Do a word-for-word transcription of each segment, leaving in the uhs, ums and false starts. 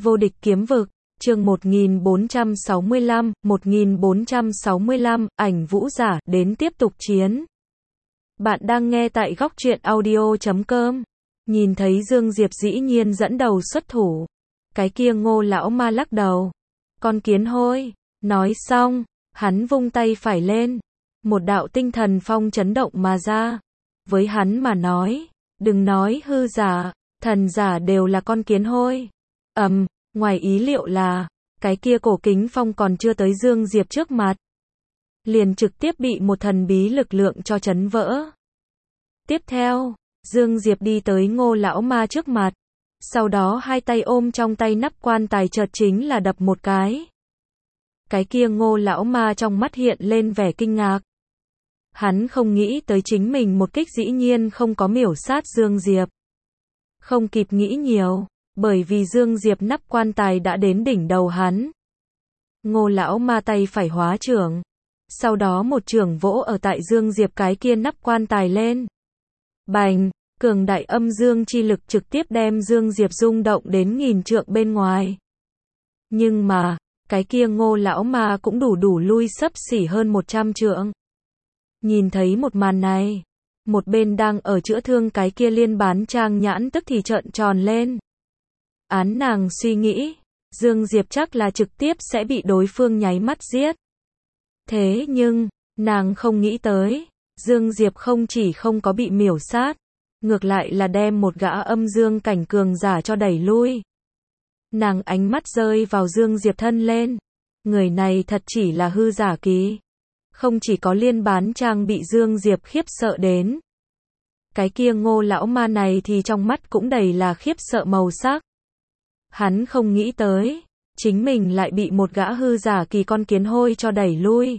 Vô địch kiếm vực, chương một nghìn bốn trăm sáu mươi lăm, một nghìn bốn trăm sáu mươi lăm, ảnh vũ giả, đến tiếp tục chiến. Bạn đang nghe tại góc truyện audio chấm com. Nhìn thấy Dương Diệp dĩ nhiên dẫn đầu xuất thủ. Cái kia Ngô lão ma lắc đầu. Con kiến hôi. Nói xong, hắn vung tay phải lên. Một đạo tinh thần phong chấn động mà ra. Với hắn mà nói, đừng nói hư giả, thần giả đều là con kiến hôi. Ầm, ngoài ý liệu là, cái kia cổ kính phong còn chưa tới Dương Diệp trước mặt. Liền trực tiếp bị một thần bí lực lượng cho chấn vỡ. Tiếp theo, Dương Diệp đi tới Ngô lão ma trước mặt. Sau đó hai tay ôm trong tay nắp quan tài chợt chính là đập một cái. Cái kia Ngô lão ma trong mắt hiện lên vẻ kinh ngạc. Hắn không nghĩ tới chính mình một kích dĩ nhiên không có miểu sát Dương Diệp. Không kịp nghĩ nhiều, bởi vì Dương Diệp nắp quan tài đã đến đỉnh đầu hắn. Ngô lão ma tay phải hóa trưởng. Sau đó một trưởng vỗ ở tại Dương Diệp cái kia nắp quan tài lên. Bành, cường đại âm dương chi lực trực tiếp đem Dương Diệp rung động đến nghìn trượng bên ngoài. Nhưng mà, cái kia Ngô lão ma cũng đủ đủ lui xấp xỉ hơn một trăm trượng. Nhìn thấy một màn này, một bên đang ở chữa thương cái kia Liên Bán Trang nhãn tức thì trợn tròn lên. Án nàng suy nghĩ, Dương Diệp chắc là trực tiếp sẽ bị đối phương nháy mắt giết. Thế nhưng, nàng không nghĩ tới, Dương Diệp không chỉ không có bị miểu sát, ngược lại là đem một gã âm dương cảnh cường giả cho đẩy lui. Nàng ánh mắt rơi vào Dương Diệp thân lên, người này thật chỉ là hư giả kỳ. Không chỉ có Liên Bán Trang bị Dương Diệp khiếp sợ đến. Cái kia Ngô lão ma này thì trong mắt cũng đầy là khiếp sợ màu sắc. Hắn không nghĩ tới, chính mình lại bị một gã hư giả kỳ con kiến hôi cho đẩy lui.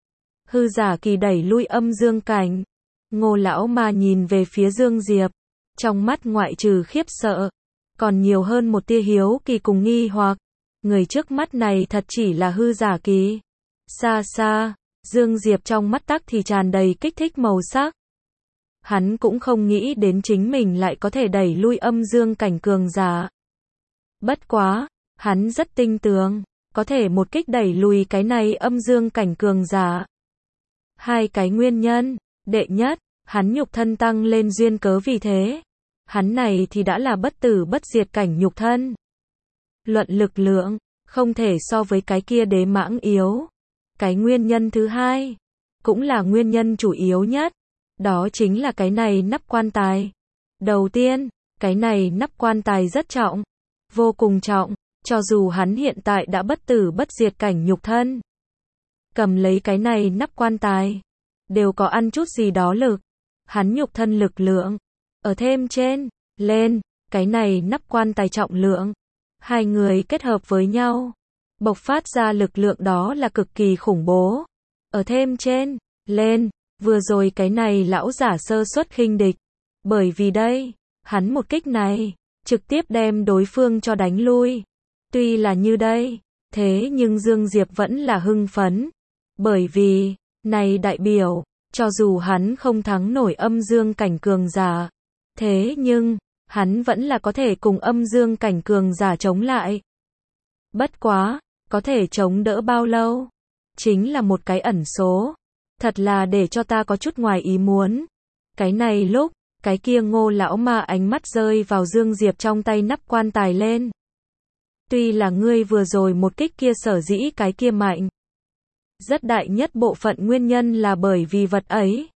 Hư giả kỳ đẩy lui âm dương cảnh. Ngô lão ma nhìn về phía Dương Diệp, trong mắt ngoại trừ khiếp sợ, còn nhiều hơn một tia hiếu kỳ cùng nghi hoặc. Người trước mắt này thật chỉ là hư giả kỳ. Xa xa, Dương Diệp trong mắt tắc thì tràn đầy kích thích màu sắc. Hắn cũng không nghĩ đến chính mình lại có thể đẩy lui âm dương cảnh cường giả. Bất quá, hắn rất tinh tường, có thể một kích đẩy lùi cái này âm dương cảnh cường giả. Hai cái nguyên nhân, đệ nhất, hắn nhục thân tăng lên duyên cớ vì thế. Hắn này thì đã là bất tử bất diệt cảnh nhục thân. Luận lực lượng, không thể so với cái kia đế mãng yếu. Cái nguyên nhân thứ hai, cũng là nguyên nhân chủ yếu nhất, đó chính là cái này nắp quan tài. Đầu tiên, cái này nắp quan tài rất trọng, vô cùng trọng, cho dù hắn hiện tại đã bất tử bất diệt cảnh nhục thân. Cầm lấy cái này nắp quan tài, đều có ăn chút gì đó lực, hắn nhục thân lực lượng, ở thêm trên, lên, cái này nắp quan tài trọng lượng. Hai người kết hợp với nhau, bộc phát ra lực lượng đó là cực kỳ khủng bố. Ở thêm trên, lên, vừa rồi cái này lão giả sơ suất khinh địch. Bởi vì đây, hắn một kích này, trực tiếp đem đối phương cho đánh lui. Tuy là như đây, thế nhưng Dương Diệp vẫn là hưng phấn. Bởi vì, này đại biểu, cho dù hắn không thắng nổi âm dương cảnh cường giả, thế nhưng, hắn vẫn là có thể cùng âm dương cảnh cường giả chống lại. Bất quá, có thể chống đỡ bao lâu? Chính là một cái ẩn số. Thật là để cho ta có chút ngoài ý muốn. Cái này lúc, cái kia Ngô lão ma ánh mắt rơi vào Dương Diệp trong tay nắp quan tài lên. Tuy là ngươi vừa rồi một kích kia sở dĩ cái kia mạnh. Rất đại nhất bộ phận nguyên nhân là bởi vì vật ấy.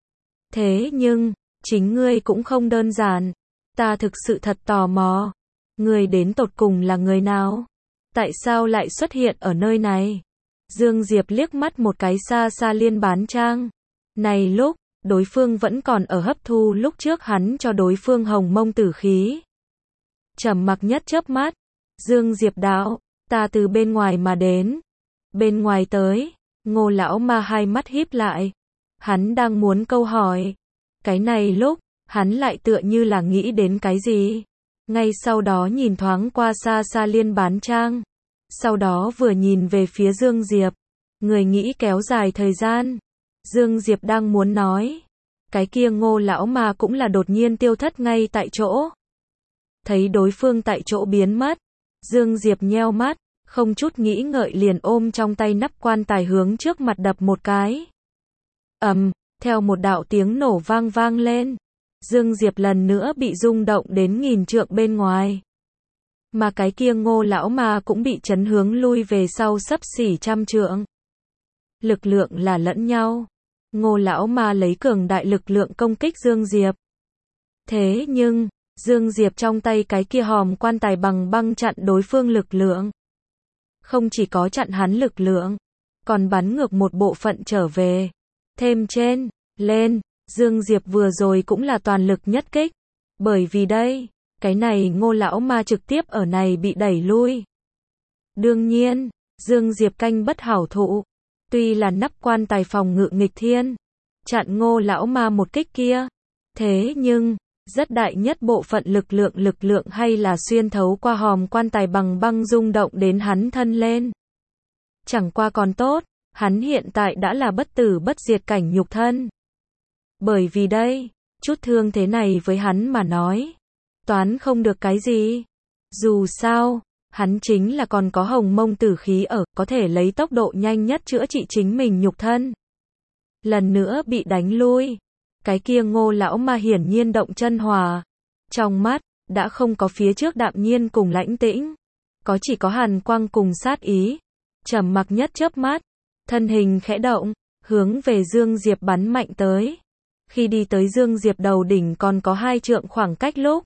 Thế nhưng, chính ngươi cũng không đơn giản. Ta thực sự thật tò mò. Ngươi đến tột cùng là người nào? Tại sao lại xuất hiện ở nơi này? Dương Diệp liếc mắt một cái xa xa Liên Bán Trang. Này lúc, đối phương vẫn còn ở hấp thu lúc trước hắn cho đối phương hồng mông tử khí. Trầm mặc nhất chớp mắt. Dương Diệp đạo, ta từ bên ngoài mà đến. Bên ngoài tới, Ngô lão ma hai mắt híp lại. Hắn đang muốn câu hỏi. Cái này lúc, hắn lại tựa như là nghĩ đến cái gì. Ngay sau đó nhìn thoáng qua xa xa Liên Bán Trang. Sau đó vừa nhìn về phía Dương Diệp. Người nghĩ kéo dài thời gian. Dương Diệp đang muốn nói. Cái kia Ngô lão ma cũng là đột nhiên tiêu thất ngay tại chỗ. Thấy đối phương tại chỗ biến mất. Dương Diệp nheo mắt, không chút nghĩ ngợi liền ôm trong tay nắp quan tài hướng trước mặt đập một cái. Ầm, theo một đạo tiếng nổ vang vang lên, Dương Diệp lần nữa bị rung động đến nghìn trượng bên ngoài. Mà cái kia Ngô lão ma cũng bị chấn hướng lui về sau xấp xỉ trăm trượng. Lực lượng là lẫn nhau. Ngô lão ma lấy cường đại lực lượng công kích Dương Diệp. Thế nhưng, Dương Diệp trong tay cái kia hòm quan tài bằng băng chặn đối phương lực lượng. Không chỉ có chặn hắn lực lượng, còn bắn ngược một bộ phận trở về. Thêm trên, lên, Dương Diệp vừa rồi cũng là toàn lực nhất kích. Bởi vì đây, cái này Ngô lão ma trực tiếp ở này bị đẩy lui. Đương nhiên, Dương Diệp canh bất hảo thụ. Tuy là nắp quan tài phòng ngự nghịch thiên, chặn Ngô lão ma một kích kia. Thế nhưng, rất đại nhất bộ phận lực lượng lực lượng hay là xuyên thấu qua hòm quan tài bằng băng rung động đến hắn thân lên. Chẳng qua còn tốt, hắn hiện tại đã là bất tử bất diệt cảnh nhục thân. Bởi vì đây, chút thương thế này với hắn mà nói, toán không được cái gì. Dù sao, hắn chính là còn có hồng mông tử khí ở, có thể lấy tốc độ nhanh nhất chữa trị chính mình nhục thân. Lần nữa bị đánh lui. Cái kia Ngô lão ma hiển nhiên động chân hòa. Trong mắt, đã không có phía trước đạm nhiên cùng lãnh tĩnh. Có chỉ có hàn quang cùng sát ý. Trầm mặc nhất chớp mắt. Thân hình khẽ động, hướng về Dương Diệp bắn mạnh tới. Khi đi tới Dương Diệp đầu đỉnh còn có hai trượng khoảng cách lúc.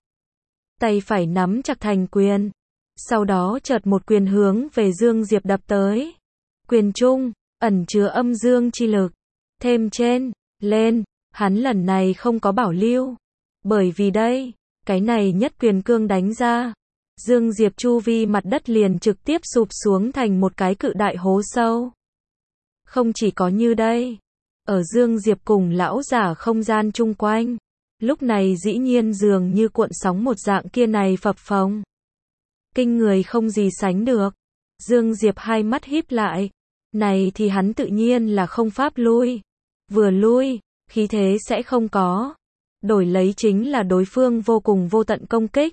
Tay phải nắm chặt thành quyền. Sau đó chợt một quyền hướng về Dương Diệp đập tới. Quyền trung, ẩn chứa âm dương chi lực. Thêm trên, lên. Hắn lần này không có bảo lưu. Bởi vì đây, cái này nhất quyền cương đánh ra. Dương Diệp chu vi mặt đất liền trực tiếp sụp xuống thành một cái cự đại hố sâu. Không chỉ có như đây. Ở Dương Diệp cùng lão giả không gian chung quanh. Lúc này dĩ nhiên dường như cuộn sóng một dạng kia này phập phồng. Kinh người không gì sánh được. Dương Diệp hai mắt híp lại. Này thì hắn tự nhiên là không pháp lui. Vừa lui, khí thế sẽ không có. Đổi lấy chính là đối phương vô cùng vô tận công kích.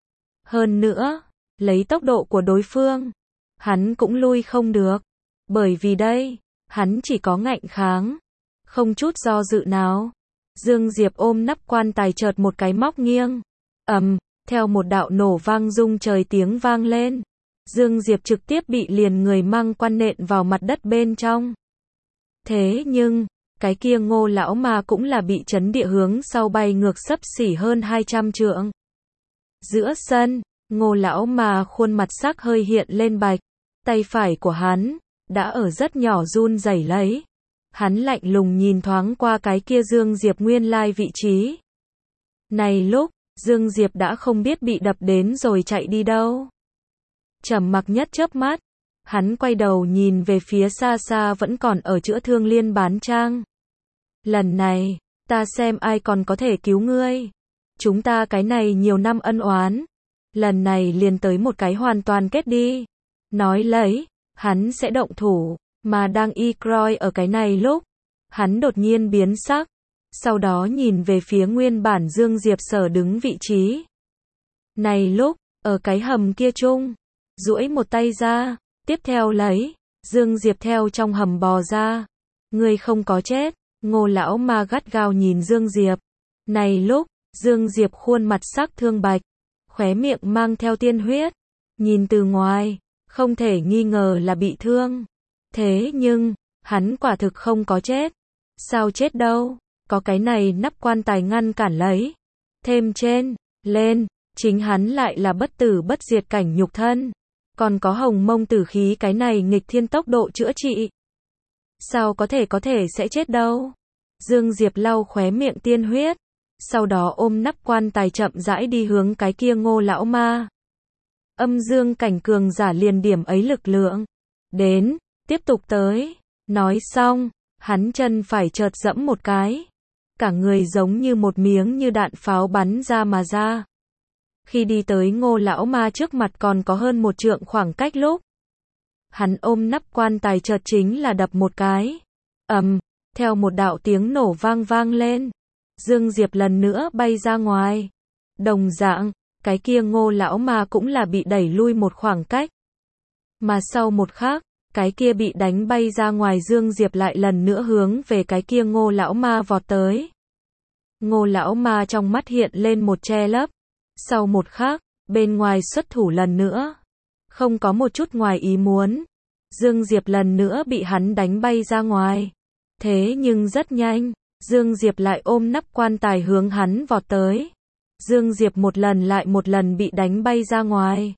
Hơn nữa, lấy tốc độ của đối phương, hắn cũng lui không được. Bởi vì đây, hắn chỉ có ngạnh kháng. Không chút do dự nào. Dương Diệp ôm nắp quan tài chợt một cái móc nghiêng. Ầm, theo một đạo nổ vang rung trời tiếng vang lên. Dương Diệp trực tiếp bị liền người mang quan nện vào mặt đất bên trong. Thế nhưng, cái kia Ngô lão ma cũng là bị chấn địa hướng sau bay ngược xấp xỉ hơn hai trăm trượng. Giữa sân, Ngô lão ma khuôn mặt sắc hơi hiện lên bạch. Tay phải của hắn, đã ở rất nhỏ run rẩy lấy. Hắn lạnh lùng nhìn thoáng qua cái kia Dương Diệp nguyên lai vị trí. Này lúc, Dương Diệp đã không biết bị đập đến rồi chạy đi đâu. Trầm mặc nhất chớp mắt, hắn quay đầu nhìn về phía xa xa vẫn còn ở chữa thương liên bán trang. Lần này, ta xem ai còn có thể cứu ngươi. Chúng ta cái này nhiều năm ân oán. Lần này liền tới một cái hoàn toàn kết đi. Nói lấy, hắn sẽ động thủ. Mà đang y croi ở cái này lúc, hắn đột nhiên biến sắc. Sau đó nhìn về phía nguyên bản Dương Diệp sở đứng vị trí. Này lúc, ở cái hầm kia chung, duỗi một tay ra, tiếp theo lấy, Dương Diệp theo trong hầm bò ra. Ngươi không có chết. Ngô lão ma gắt gao nhìn Dương Diệp. Này lúc, Dương Diệp khuôn mặt sắc thương bạch, khóe miệng mang theo tiên huyết. Nhìn từ ngoài, không thể nghi ngờ là bị thương. Thế nhưng, hắn quả thực không có chết. Sao chết đâu, có cái này nắp quan tài ngăn cản lấy. Thêm trên, lên, chính hắn lại là bất tử bất diệt cảnh nhục thân. Còn có hồng mông tử khí cái này nghịch thiên tốc độ chữa trị. Sao có thể có thể sẽ chết đâu. Dương Diệp lau khóe miệng tiên huyết. Sau đó ôm nắp quan tài chậm rãi đi hướng cái kia Ngô lão ma. Âm dương cảnh cường giả liền điểm ấy lực lượng. Đến, tiếp tục tới. Nói xong, hắn chân phải chợt dẫm một cái. Cả người giống như một miếng như đạn pháo bắn ra mà ra. Khi đi tới Ngô lão ma trước mặt còn có hơn một trượng khoảng cách lúc. Hắn ôm nắp quan tài chợt chính là đập một cái. Ầm, theo một đạo tiếng nổ vang vang lên. Dương Diệp lần nữa bay ra ngoài. Đồng dạng, cái kia Ngô lão ma cũng là bị đẩy lui một khoảng cách. Mà sau một khắc, cái kia bị đánh bay ra ngoài Dương Diệp lại lần nữa hướng về cái kia Ngô lão ma vọt tới. Ngô lão ma trong mắt hiện lên một che lấp. Sau một khắc, bên ngoài xuất thủ lần nữa. Không có một chút ngoài ý muốn. Dương Diệp lần nữa bị hắn đánh bay ra ngoài. Thế nhưng rất nhanh, Dương Diệp lại ôm nắp quan tài hướng hắn vọt tới. Dương Diệp một lần lại một lần bị đánh bay ra ngoài.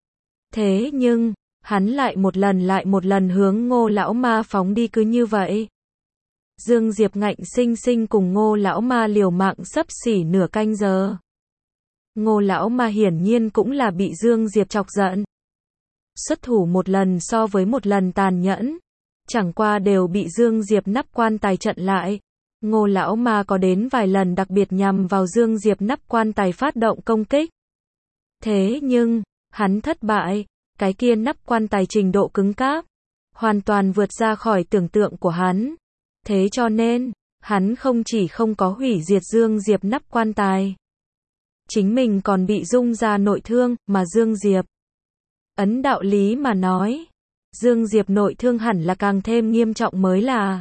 Thế nhưng, hắn lại một lần lại một lần hướng Ngô lão ma phóng đi cứ như vậy. Dương Diệp ngạnh sinh sinh cùng Ngô lão ma liều mạng xấp xỉ nửa canh giờ. Ngô lão ma hiển nhiên cũng là bị Dương Diệp chọc giận. Xuất thủ một lần so với một lần tàn nhẫn. Chẳng qua đều bị Dương Diệp nắp quan tài chặn lại. Ngô lão ma có đến vài lần đặc biệt nhằm vào Dương Diệp nắp quan tài phát động công kích. Thế nhưng, hắn thất bại, cái kia nắp quan tài trình độ cứng cáp, hoàn toàn vượt ra khỏi tưởng tượng của hắn. Thế cho nên, hắn không chỉ không có hủy diệt Dương Diệp nắp quan tài. Chính mình còn bị rung ra nội thương, mà Dương Diệp. Ấn đạo lý mà nói, Dương Diệp nội thương hẳn là càng thêm nghiêm trọng mới là.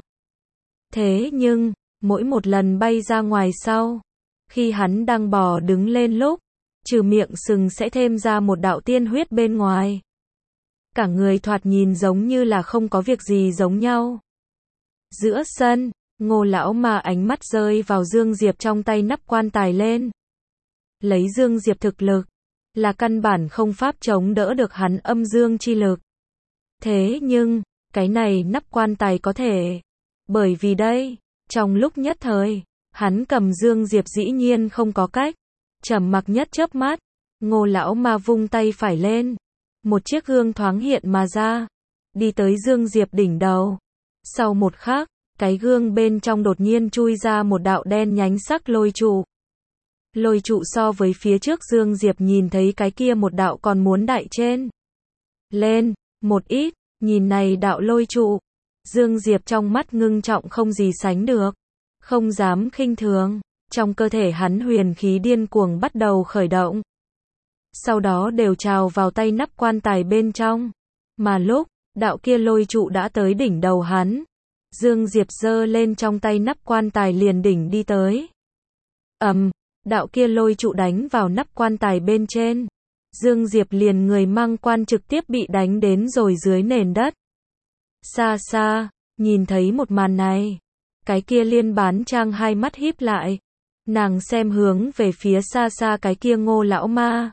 Thế nhưng, mỗi một lần bay ra ngoài sau, khi hắn đang bò đứng lên lúc, trừ miệng sừng sẽ thêm ra một đạo tiên huyết bên ngoài. Cả người thoạt nhìn giống như là không có việc gì giống nhau. Giữa sân, Ngô lão ma ánh mắt rơi vào Dương Diệp trong tay nắp quan tài lên. Lấy Dương Diệp thực lực, là căn bản không pháp chống đỡ được hắn âm dương chi lực. Thế nhưng, cái này nắp quan tài có thể. Bởi vì đây, trong lúc nhất thời, hắn cầm Dương Diệp dĩ nhiên không có cách. Trầm mặc nhất chớp mắt, Ngô lão ma vung tay phải lên. Một chiếc gương thoáng hiện mà ra, đi tới Dương Diệp đỉnh đầu. Sau một khắc, cái gương bên trong đột nhiên chui ra một đạo đen nhánh sắc lôi trụ. Lôi trụ so với phía trước Dương Diệp nhìn thấy cái kia một đạo còn muốn đại trên lên một ít, nhìn này đạo lôi trụ, Dương Diệp trong mắt ngưng trọng không gì sánh được, không dám khinh thường, trong cơ thể hắn huyền khí điên cuồng bắt đầu khởi động. Sau đó đều trào vào tay nắp quan tài bên trong, mà lúc đạo kia lôi trụ đã tới đỉnh đầu hắn, Dương Diệp giơ lên trong tay nắp quan tài liền đỉnh đi tới. Ầm, um, đạo kia lôi trụ đánh vào nắp quan tài bên trên. Dương Diệp liền người mang quan trực tiếp bị đánh đến rồi dưới nền đất. Xa xa, nhìn thấy một màn này, cái kia Liên Bán Trang hai mắt híp lại, nàng xem hướng về phía xa xa cái kia Ngô lão ma.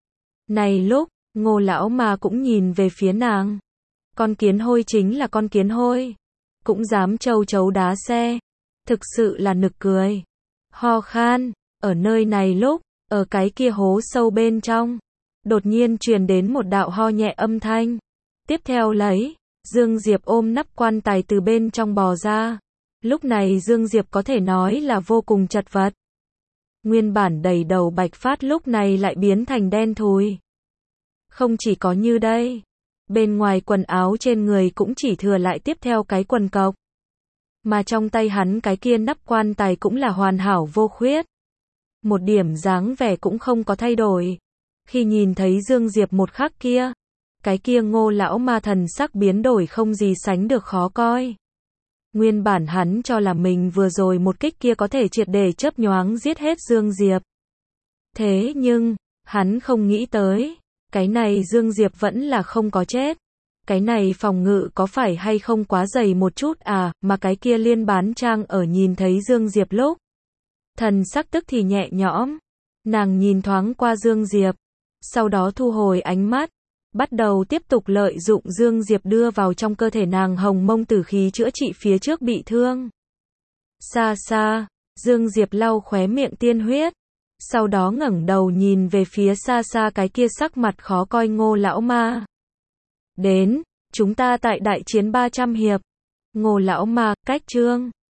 Này lúc, Ngô lão ma cũng nhìn về phía nàng. Con kiến hôi chính là con kiến hôi, cũng dám châu chấu đá xe, thực sự là nực cười. Ho khan, ở nơi này lúc, ở cái kia hố sâu bên trong, đột nhiên truyền đến một đạo ho nhẹ âm thanh. Tiếp theo lấy, Dương Diệp ôm nắp quan tài từ bên trong bò ra. Lúc này Dương Diệp có thể nói là vô cùng chật vật. Nguyên bản đầy đầu bạch phát lúc này lại biến thành đen thùi. Không chỉ có như đây, bên ngoài quần áo trên người cũng chỉ thừa lại tiếp theo cái quần cộc. Mà trong tay hắn cái kia nắp quan tài cũng là hoàn hảo vô khuyết. Một điểm dáng vẻ cũng không có thay đổi. Khi nhìn thấy Dương Diệp một khắc kia, cái kia Ngô lão ma thần sắc biến đổi không gì sánh được khó coi. Nguyên bản hắn cho là mình vừa rồi một kích kia có thể triệt để chớp nhoáng giết hết Dương Diệp. Thế nhưng, hắn không nghĩ tới, cái này Dương Diệp vẫn là không có chết. Cái này phòng ngự có phải hay không quá dày một chút à, mà cái kia Liên Bán Trang ở nhìn thấy Dương Diệp lúc. Thần sắc tức thì nhẹ nhõm, nàng nhìn thoáng qua Dương Diệp, sau đó thu hồi ánh mắt, bắt đầu tiếp tục lợi dụng Dương Diệp đưa vào trong cơ thể nàng hồng mông tử khí chữa trị phía trước bị thương. Xa xa, Dương Diệp lau khóe miệng tiên huyết, sau đó ngẩng đầu nhìn về phía xa xa cái kia sắc mặt khó coi Ngô lão ma. Đến, chúng ta tại đại chiến ba trăm hiệp. Ngô lão ma, cách chương